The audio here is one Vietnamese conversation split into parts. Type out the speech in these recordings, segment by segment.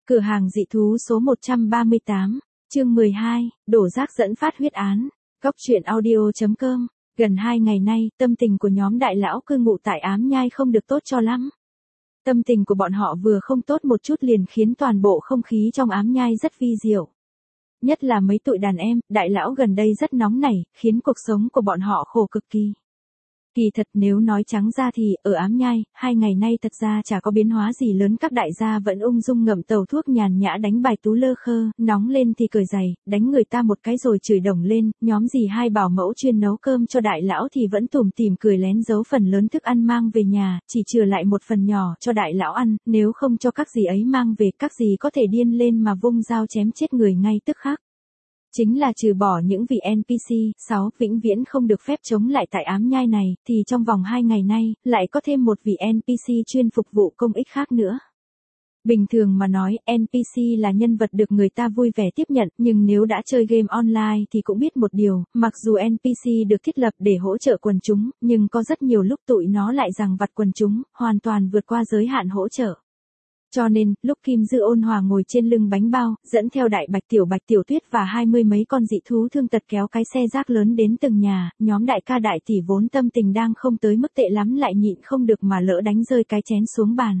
Cửa hàng dị thú số 138, chương 12, đổ rác dẫn phát huyết án. Góc truyện audio.com. Gần 2 ngày nay, tâm tình của nhóm đại lão cư ngụ tại Ám Nhai không được tốt cho lắm. Tâm tình của bọn họ vừa không tốt một chút liền khiến toàn bộ không khí trong Ám Nhai rất vi diệu. Nhất là mấy tụi đàn em, đại lão gần đây rất nóng nảy, khiến cuộc sống của bọn họ khổ cực kỳ. Kỳ thật nếu nói trắng ra thì, ở Ám Nhai, 2 ngày nay thật ra chả có biến hóa gì lớn, các đại gia vẫn ung dung ngậm tàu thuốc nhàn nhã đánh bài tú lơ khơ, nóng lên thì cởi giày, đánh người ta một cái rồi chửi đồng lên, nhóm dì hai bảo mẫu chuyên nấu cơm cho đại lão thì vẫn tủm tỉm cười lén giấu phần lớn thức ăn mang về nhà, chỉ chừa lại một phần nhỏ cho đại lão ăn, nếu không cho các dì ấy mang về, các dì có thể điên lên mà vung dao chém chết người ngay tức khắc. Chính là trừ bỏ những vị NPC, 6, vĩnh viễn không được phép chống lại tại Ám Nhai này, thì trong vòng 2 ngày nay, lại có thêm một vị NPC chuyên phục vụ công ích khác nữa. Bình thường mà nói, NPC là nhân vật được người ta vui vẻ tiếp nhận, nhưng nếu đã chơi game online thì cũng biết một điều, mặc dù NPC được thiết lập để hỗ trợ quần chúng, nhưng có rất nhiều lúc tụi nó lại giằng vặt quần chúng, hoàn toàn vượt qua giới hạn hỗ trợ. Cho nên, lúc Kim Dư ôn hòa ngồi trên lưng bánh bao, dẫn theo đại bạch tiểu tuyết và 20 mấy con dị thú thương tật kéo cái xe rác lớn đến từng nhà, nhóm đại ca đại tỷ vốn tâm tình đang không tới mức tệ lắm lại nhịn không được mà lỡ đánh rơi cái chén xuống bàn.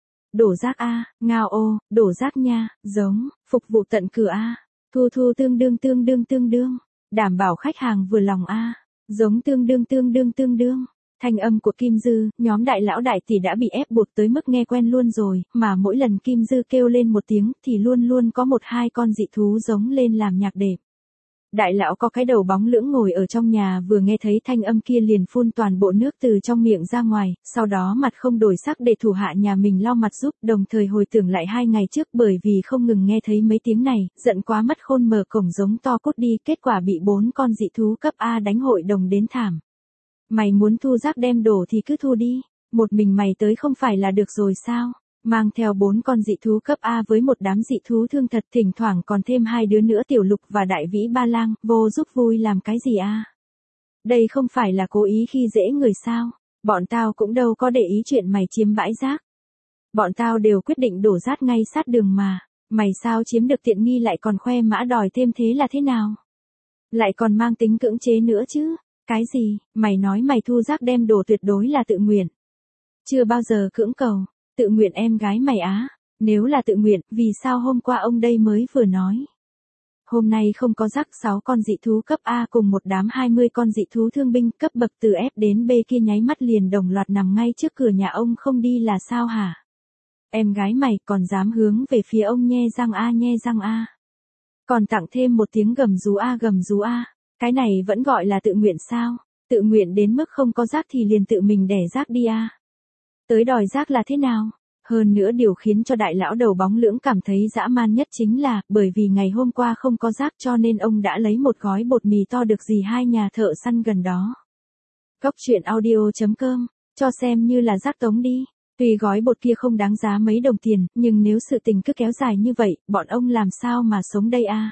Đổ rác a, ngao ô, đổ rác nha, giống, phục vụ tận cửa a, thu tương đương, đảm bảo khách hàng vừa lòng a, giống tương đương. Thanh âm của Kim Dư, nhóm đại lão đại tỷ đã bị ép buộc tới mức nghe quen luôn rồi, mà mỗi lần Kim Dư kêu lên một tiếng thì luôn luôn có 1-2 con dị thú giống lên làm nhạc đệm. Đại lão có cái đầu bóng lưỡng ngồi ở trong nhà vừa nghe thấy thanh âm kia liền phun toàn bộ nước từ trong miệng ra ngoài, sau đó mặt không đổi sắc để thủ hạ nhà mình lau mặt giúp, đồng thời hồi tưởng lại 2 ngày trước bởi vì không ngừng nghe thấy mấy tiếng này, giận quá mất khôn mở cổng giống to cút đi, kết quả bị 4 con dị thú cấp A đánh hội đồng đến thảm. Mày muốn thu rác đem đổ thì cứ thu đi, một mình mày tới không phải là được rồi sao? Mang theo 4 con dị thú cấp A với một đám dị thú thương thật, thỉnh thoảng còn thêm 2 đứa nữa tiểu lục và đại vĩ ba lang, vô giúp vui làm cái gì a? Đây không phải là cố ý khi dễ người sao? Bọn tao cũng đâu có để ý chuyện mày chiếm bãi rác. Bọn tao đều quyết định đổ rác ngay sát đường mà, mày sao chiếm được tiện nghi lại còn khoe mã đòi thêm thế là thế nào? Lại còn mang tính cưỡng chế nữa chứ? Cái gì, mày nói mày thu rác đem đồ tuyệt đối là tự nguyện. Chưa bao giờ cưỡng cầu, tự nguyện em gái mày á, nếu là tự nguyện, vì sao hôm qua ông đây mới vừa nói. Hôm nay không có rác 6 con dị thú cấp A cùng một đám 20 con dị thú thương binh cấp bậc từ F đến B kia nháy mắt liền đồng loạt nằm ngay trước cửa nhà ông không đi là sao hả? Em gái mày còn dám hướng về phía ông nhe răng a. Còn tặng thêm một tiếng gầm rú a. Cái này vẫn gọi là tự nguyện sao? Tự nguyện đến mức không có rác thì liền tự mình đẻ rác đi a. Tới đòi rác là thế nào? Hơn nữa điều khiến cho đại lão đầu bóng lưỡng cảm thấy dã man nhất chính là, bởi vì ngày hôm qua không có rác cho nên ông đã lấy một gói bột mì to được dì hai nhà thợ săn gần đó. Góc truyện audio.com, cho xem như là rác tống đi. Tuy gói bột kia không đáng giá mấy đồng tiền, nhưng nếu sự tình cứ kéo dài như vậy, bọn ông làm sao mà sống đây a?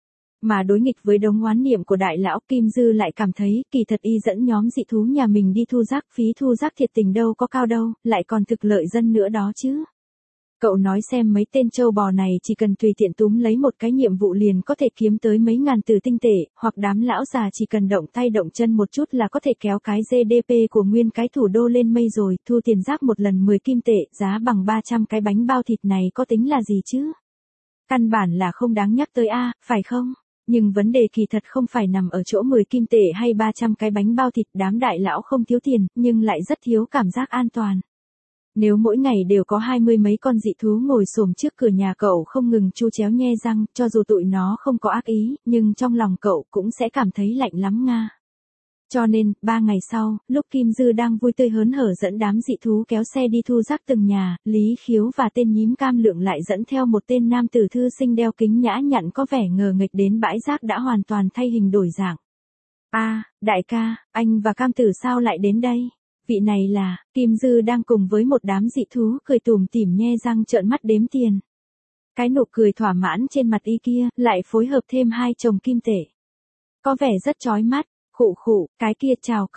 Mà đối nghịch với đống oán niệm của đại lão, Kim Dư lại cảm thấy kỳ thật y dẫn nhóm dị thú nhà mình đi thu rác, phí thu rác thiệt tình đâu có cao đâu, lại còn thực lợi dân nữa đó chứ. Cậu nói xem mấy tên trâu bò này chỉ cần tùy tiện túm lấy một cái nhiệm vụ liền có thể kiếm tới mấy ngàn từ tinh tệ, hoặc đám lão già chỉ cần động tay động chân một chút là có thể kéo cái GDP của nguyên cái thủ đô lên mây rồi, thu tiền rác một lần 10 kim tệ, giá bằng 300 cái bánh bao thịt này có tính là gì chứ? Căn bản là không đáng nhắc tới a, phải không? Nhưng vấn đề kỳ thật không phải nằm ở chỗ 10 kim tệ hay 300 cái bánh bao thịt, đám đại lão không thiếu tiền, nhưng lại rất thiếu cảm giác an toàn. Nếu mỗi ngày đều có 20 mấy con dị thú ngồi xổm trước cửa nhà cậu không ngừng chu chéo nhe răng, cho dù tụi nó không có ác ý, nhưng trong lòng cậu cũng sẽ cảm thấy lạnh lắm nga. Cho nên, 3 ngày sau, lúc Kim Dư đang vui tươi hớn hở dẫn đám dị thú kéo xe đi thu rác từng nhà, Lý Khiếu và tên nhím Cam Lượng lại dẫn theo một tên nam tử thư sinh đeo kính nhã nhặn có vẻ ngờ nghệch đến bãi rác đã hoàn toàn thay hình đổi dạng. A, đại ca, anh và Cam tử sao lại đến đây? Vị này là, Kim Dư đang cùng với một đám dị thú cười tủm tỉm nhe răng trợn mắt đếm tiền. Cái nụ cười thỏa mãn trên mặt y kia, lại phối hợp thêm 2 chồng kim tệ. Có vẻ rất chói mắt. Khụ, cái kia chào cậu,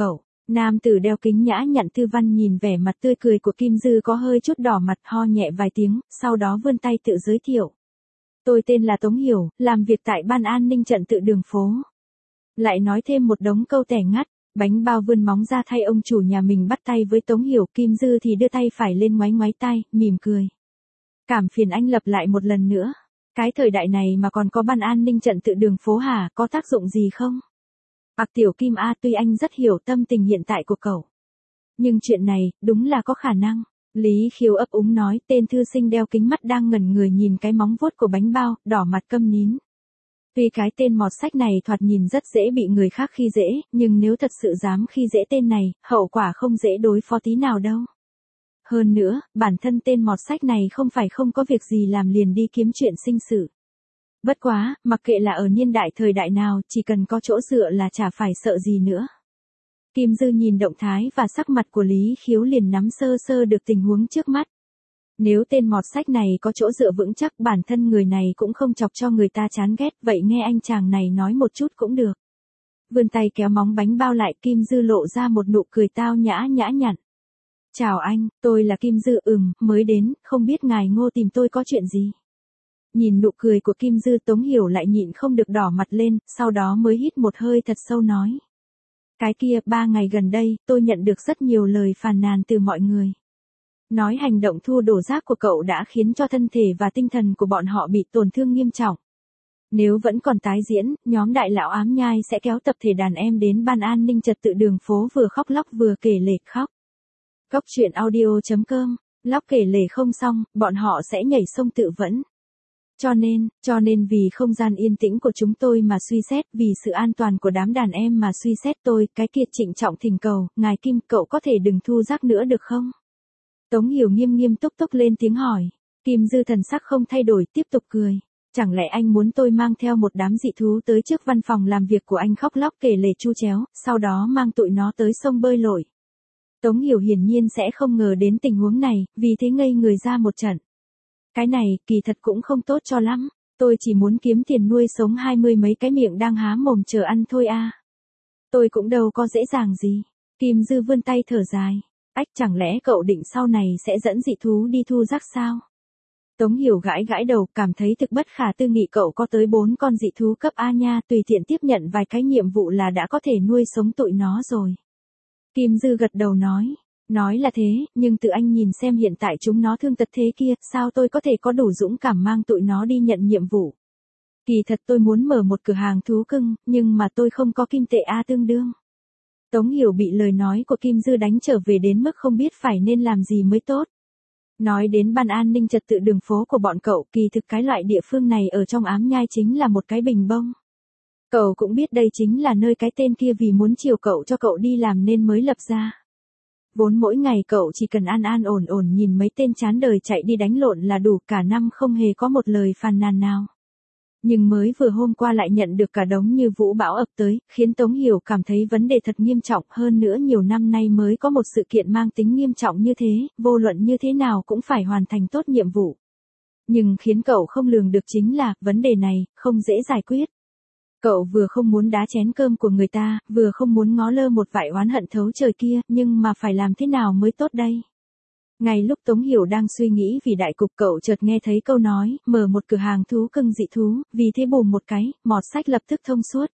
Nam tử đeo kính nhã nhặn Tư Văn nhìn vẻ mặt tươi cười của Kim Dư có hơi chút đỏ mặt, ho nhẹ vài tiếng, sau đó vươn tay tự giới thiệu. Tôi tên là Tống Hiểu, làm việc tại ban an ninh trật tự đường phố. Lại nói thêm một đống câu tẻ ngắt, bánh bao vươn móng ra thay ông chủ nhà mình bắt tay với Tống Hiểu, Kim Dư thì đưa tay phải lên ngoáy ngoáy tay, mỉm cười. Cảm phiền anh lặp lại một lần nữa. Cái thời đại này mà còn có ban an ninh trật tự đường phố hả, có tác dụng gì không? Tiểu Kim A, tuy anh rất hiểu tâm tình hiện tại của cậu. Nhưng chuyện này, đúng là có khả năng. Lý Khiếu ấp úng nói, tên thư sinh đeo kính mắt đang ngẩn người nhìn cái móng vuốt của bánh bao, đỏ mặt câm nín. Tuy cái tên mọt sách này thoạt nhìn rất dễ bị người khác khi dễ, nhưng nếu thật sự dám khi dễ tên này, hậu quả không dễ đối phó tí nào đâu. Hơn nữa, bản thân tên mọt sách này không phải không có việc gì làm liền đi kiếm chuyện sinh sự. Bất quá, mặc kệ là ở niên đại thời đại nào, chỉ cần có chỗ dựa là chả phải sợ gì nữa. Kim Dư nhìn động thái và sắc mặt của Lý Khiếu liền nắm sơ sơ được tình huống trước mắt. Nếu tên mọt sách này có chỗ dựa vững chắc, bản thân người này cũng không chọc cho người ta chán ghét, vậy nghe anh chàng này nói một chút cũng được. Vươn tay kéo móng bánh bao lại, Kim Dư lộ ra một nụ cười tao nhã nhã nhặn. Chào anh, tôi là Kim Dư, mới đến, không biết ngài Ngô tìm tôi có chuyện gì. Nhìn nụ cười của Kim Dư, Tống Hiểu lại nhịn không được đỏ mặt lên, sau đó mới hít một hơi thật sâu nói. Cái kia, 3 ngày gần đây, tôi nhận được rất nhiều lời phàn nàn từ mọi người. Nói hành động thu đổ rác của cậu đã khiến cho thân thể và tinh thần của bọn họ bị tổn thương nghiêm trọng. Nếu vẫn còn tái diễn, nhóm đại lão ám nhai sẽ kéo tập thể đàn em đến ban an ninh trật tự đường phố vừa khóc lóc vừa kể lể khóc. Cóc truyện audio.com, lóc kể lể không xong, bọn họ sẽ nhảy sông tự vẫn. Cho nên vì không gian yên tĩnh của chúng tôi mà suy xét, vì sự an toàn của đám đàn em mà suy xét tôi, cái kia trịnh trọng thỉnh cầu, ngài Kim, cậu có thể đừng thu rác nữa được không? Tống Hiểu nghiêm nghiêm túc túc lên tiếng hỏi. Kim Dư thần sắc không thay đổi, tiếp tục cười. Chẳng lẽ anh muốn tôi mang theo một đám dị thú tới trước văn phòng làm việc của anh khóc lóc kể lể chu chéo, sau đó mang tụi nó tới sông bơi lội? Tống Hiểu hiển nhiên sẽ không ngờ đến tình huống này, vì thế ngây người ra một trận. Cái này, kỳ thật cũng không tốt cho lắm, tôi chỉ muốn kiếm tiền nuôi sống 20 mấy cái miệng đang há mồm chờ ăn thôi à. Tôi cũng đâu có dễ dàng gì. Kim Dư vươn tay thở dài. Chẳng lẽ cậu định sau này sẽ dẫn dị thú đi thu rác sao? Tống Hiểu gãi gãi đầu, cảm thấy thực bất khả tư nghị, cậu có tới 4 con dị thú cấp A nha, tùy tiện tiếp nhận vài cái nhiệm vụ là đã có thể nuôi sống tụi nó rồi. Kim Dư gật đầu nói là thế, nhưng tự anh nhìn xem hiện tại chúng nó thương tật thế kia, sao tôi có thể có đủ dũng cảm mang tụi nó đi nhận nhiệm vụ. Kỳ thật tôi muốn mở một cửa hàng thú cưng, nhưng mà tôi không có kim tệ A tương đương. Tống Hiểu bị lời nói của Kim Dư đánh trở về đến mức không biết phải nên làm gì mới tốt. Nói đến ban an ninh trật tự đường phố của bọn cậu, kỳ thực cái loại địa phương này ở trong ám nhai chính là một cái bình bông. Cậu cũng biết đây chính là nơi cái tên kia vì muốn chiều cậu cho cậu đi làm nên mới lập ra. Vốn mỗi ngày cậu chỉ cần an an ổn ổn nhìn mấy tên chán đời chạy đi đánh lộn là đủ, cả năm không hề có một lời phàn nàn nào. Nhưng mới vừa hôm qua lại nhận được cả đống như vũ bão ập tới, khiến Tống Hiểu cảm thấy vấn đề thật nghiêm trọng, hơn nữa nhiều năm nay mới có một sự kiện mang tính nghiêm trọng như thế, vô luận như thế nào cũng phải hoàn thành tốt nhiệm vụ. Nhưng khiến cậu không lường được chính là, vấn đề này, không dễ giải quyết. Cậu vừa không muốn đá chén cơm của người ta, vừa không muốn ngó lơ một vại oán hận thấu trời kia, nhưng mà phải làm thế nào mới tốt đây? Ngay lúc Tống Hiểu đang suy nghĩ vì đại cục, cậu chợt nghe thấy câu nói, mở một cửa hàng thú cưng dị thú, vì thế bùm một cái, mọt sách lập tức thông suốt.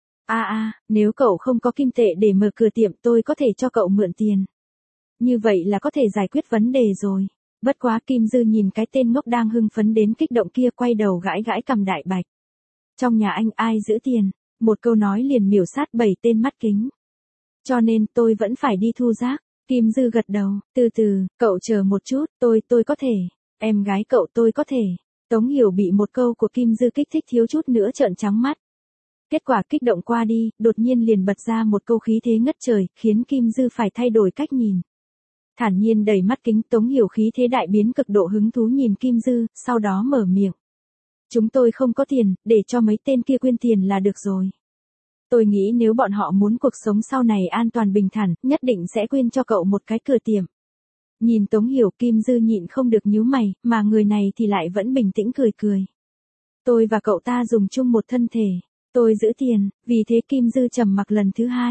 Nếu cậu không có kim tệ để mở cửa tiệm, tôi có thể cho cậu mượn tiền. Như vậy là có thể giải quyết vấn đề rồi. Bất quá Kim Dư nhìn cái tên ngốc đang hưng phấn đến kích động kia, quay đầu gãi gãi cằm đại bạch. Trong nhà anh ai giữ tiền? Một câu nói liền miểu sát 7 tên mắt kính. Cho nên tôi vẫn phải đi thu rác. Kim Dư gật đầu, từ từ, cậu chờ một chút, tôi có thể. Em gái cậu tôi có thể. Tống Hiểu bị một câu của Kim Dư kích thích thiếu chút nữa trợn trắng mắt. Kết quả kích động qua đi, đột nhiên liền bật ra một câu khí thế ngất trời, khiến Kim Dư phải thay đổi cách nhìn. Thản nhiên đầy mắt kính, Tống Hiểu khí thế đại biến, cực độ hứng thú nhìn Kim Dư, sau đó mở miệng. Chúng tôi không có tiền, để cho mấy tên kia quyên tiền là được rồi. Tôi nghĩ nếu bọn họ muốn cuộc sống sau này an toàn bình thản, nhất định sẽ quyên cho cậu một cái cửa tiệm. Nhìn Tống Hiểu, Kim Dư nhịn không được nhíu mày, mà người này thì lại vẫn bình tĩnh cười cười. Tôi và cậu ta dùng chung một thân thể, tôi giữ tiền, vì thế Kim Dư trầm mặc lần thứ hai.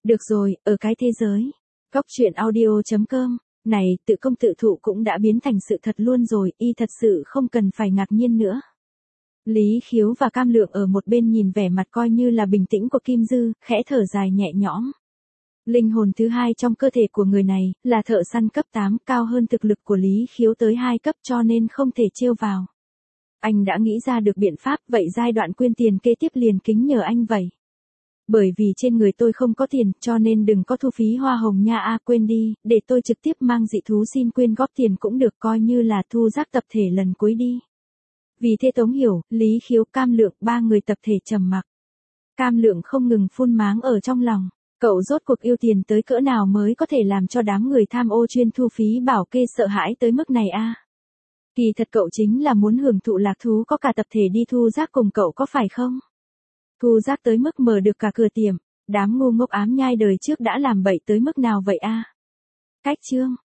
Được rồi, ở cái thế giới. Góc chuyện audio.com. Này, tự công tự thụ cũng đã biến thành sự thật luôn rồi, y thật sự không cần phải ngạc nhiên nữa. Lý Khiếu và Cam Lượng ở một bên nhìn vẻ mặt coi như là bình tĩnh của Kim Dư, khẽ thở dài nhẹ nhõm. Linh hồn thứ hai trong cơ thể của người này, là thợ săn cấp 8, cao hơn thực lực của Lý Khiếu tới 2 cấp cho nên không thể trêu vào. Anh đã nghĩ ra được biện pháp, vậy giai đoạn quyên tiền kế tiếp liền kính nhờ anh vậy. Bởi vì trên người tôi không có tiền, cho nên đừng có thu phí hoa hồng nha quên đi, để tôi trực tiếp mang dị thú xin quyên góp tiền cũng được, coi như là thu rác tập thể lần cuối đi. Vì thế Tống Hiểu, Lý Khiếu, Cam Lượng, 3 người tập thể trầm mặc. Cam Lượng không ngừng phun máng ở trong lòng, cậu rốt cuộc yêu tiền tới cỡ nào mới có thể làm cho đám người tham ô chuyên thu phí bảo kê sợ hãi tới mức này Kỳ thật cậu chính là muốn hưởng thụ lạc thú có cả tập thể đi thu rác cùng cậu có phải không? Thu rác tới mức mở được cả cửa tiệm, đám ngu ngốc ám nhai đời trước đã làm bậy tới mức nào vậy Cách chương